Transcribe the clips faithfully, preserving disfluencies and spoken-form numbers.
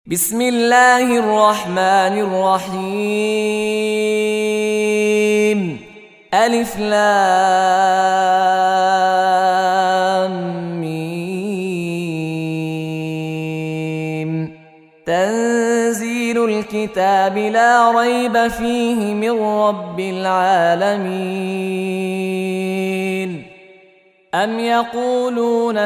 بسم الله الرحمن الرحيم. ألف لام ميم. تنزيل الكتاب لا ريب فيه من رب العالمين. أم يقولون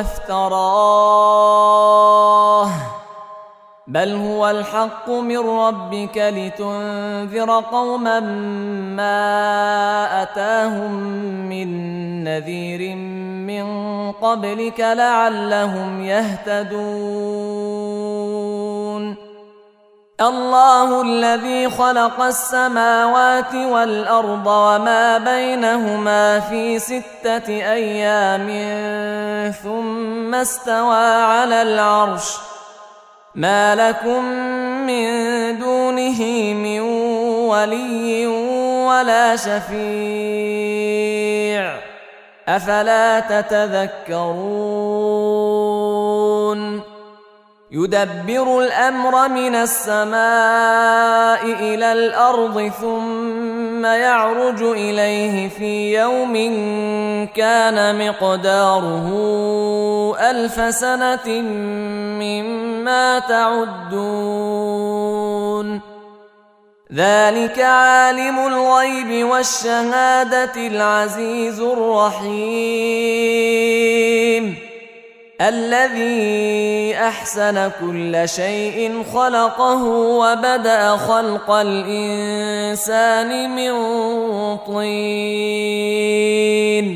افتراه بل هو الحق من ربك لتنذر قوما ما أتاهم من نذير من قبلك لعلهم يهتدون. الله الذي خلق السماوات والأرض وما بينهما في ستة أيام ثم استوى على العرش ما لكم من دونه من ولي ولا شفيع أفلا تتذكرون. يدبر الأمر من السماء إلى الأرض ثم يعرج إليه في يوم كان مقداره ألف سنة مما تعدون. ذلك عالم الغيب والشهادة العزيز الرحيم الذي أحسن كل شيء خلقه وبدأ خلق الإنسان من طين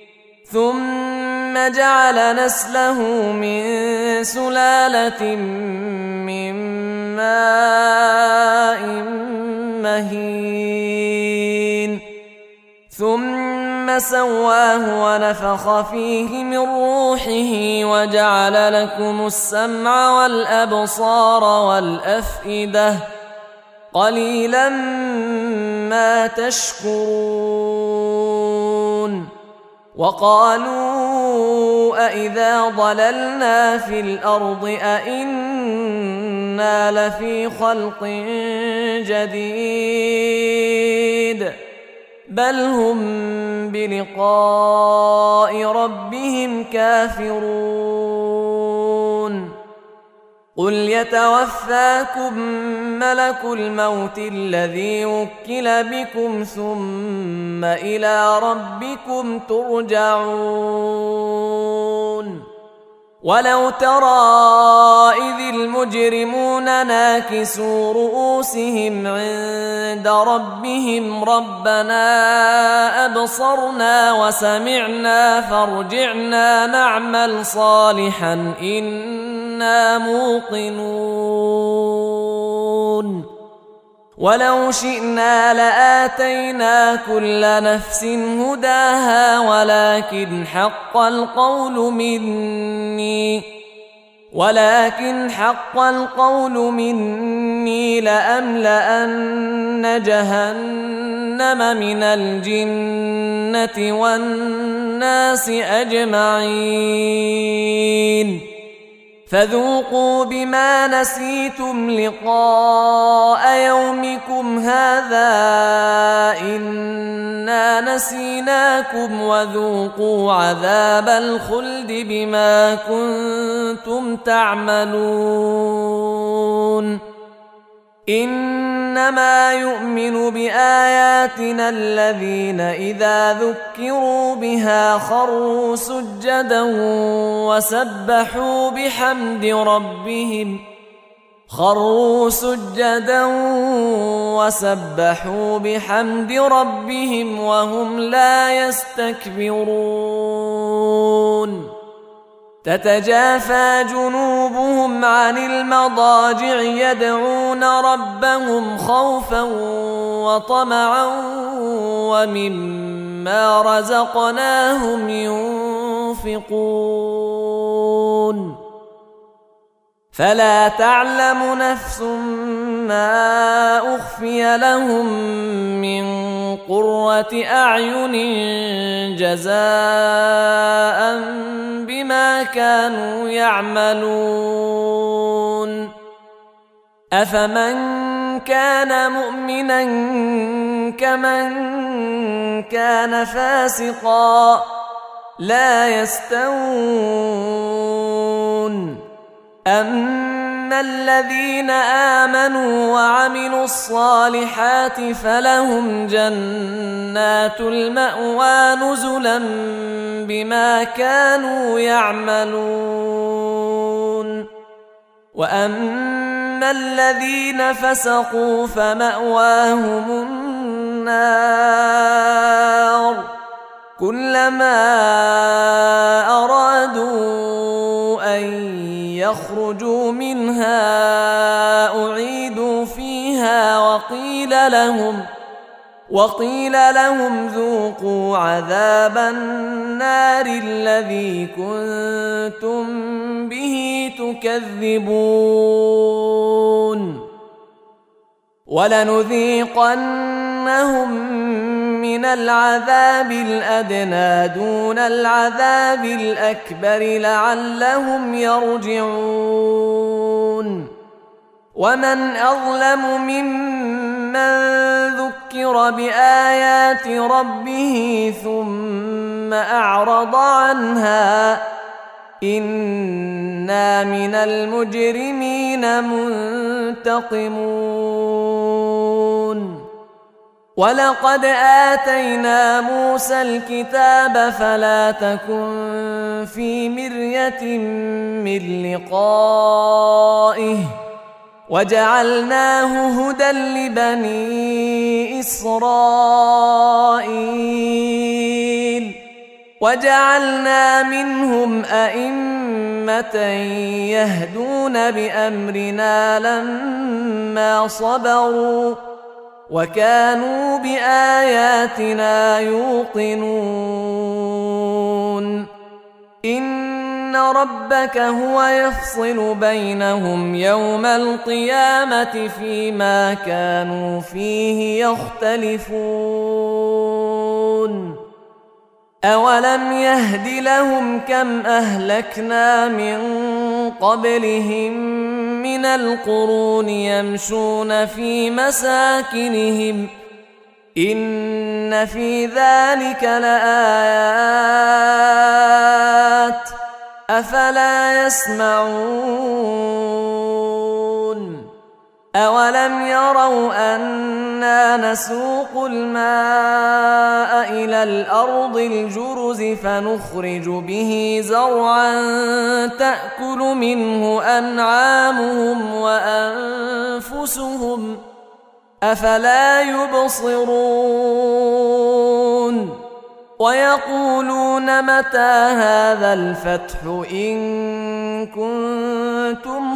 ثم جعل نسله من سلالة من ماء مهين ثم سواه ونفخ فيه من روحه وجعل لكم السمع والأبصار والأفئدة قليلا ما تشكرون. وقالوا أإذا ضللنا في الأرض أإنا لفي خلق جديد بل هم بلقاء ربهم كافرون. قل يتوفاكم ملك الموت الذي وكل بكم ثم إلى ربكم ترجعون. ولو ترى إذ المجرمون ناكسوا رؤوسهم عند ربهم ربنا أبصرنا وسمعنا فارجعنا نعمل صالحا إنا موقنون. ولو شئنا لآتينا كل نفس هداها ولكن حق القول مني ولكن حق القول مني لأملأن جهنم من الجنة والناس أجمعين. فذوقوا بما نسيتم لقاء يومكم هذا إنا نسيناكم وذوقوا عذاب الخلد بما كنتم تعملون. إنما يؤمن بآياتنا الذين إذا ذكروا بها خروا سجدا وسبحوا بحمد ربهم خروا سجدا وسبحوا بحمد ربهم وهم لا يستكبرون. تتجافى جنوبهم عن المضاجع يدعون ربهم خوفا وطمعا ومما رزقناهم ينفقون. فلا تعلم نفس ما أخفي لهم من قرة أعين جزاء بما كانوا يعملون أفمن كان مؤمنا كمن كان فاسقا لا يستوون أما الذين آمنوا وعملوا الصالحات فلهم جنات المأوى نزلا بما كانوا يعملون وأما الذين فسقوا فمأواهم النار كلما أرادوا أن يخرجوا منها أعيدوا فيها وقيل لهم وقيل لهم ذوقوا عذاب النار الذي كنتم به تكذبون ولنذيقنهم من العذاب الأدنى دون العذاب الأكبر لعلهم يرجعون ومن أظلم ممن ذكر بآيات ربه ثم أعرض عنها إنا من المجرمين منتقمون ولقد آتينا موسى الكتاب فلا تكن في مرية من لقائه وجعلناه هدى لبني إسرائيل وجعلنا منهم أئمة يهدون بأمرنا لما صبروا وكانوا بآياتنا يوقنون إن ربك هو يفصل بينهم يوم القيامة فيما كانوا فيه يختلفون أولم يهد لهم كم أهلكنا من قبلهم من القرون يمشون في مساكنهم إن في ذلك لآيات أفلا يسمعون أولم يروا أنا نسوق الماء إلى الأرض الجرز فنخرج به زرعا تأكل منه أنعامهم وأنفسهم أفلا يبصرون ويقولون متى هذا الفتح إن كنتم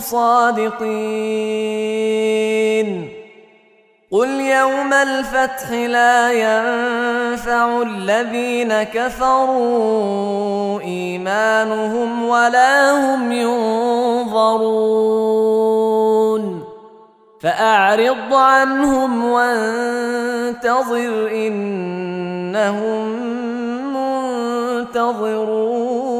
صادقين قل يوم الفتح لا ينفع الذين كفروا إيمانهم ولا هم ينظرون فأعرض عنهم وانتظر إنهم منتظرون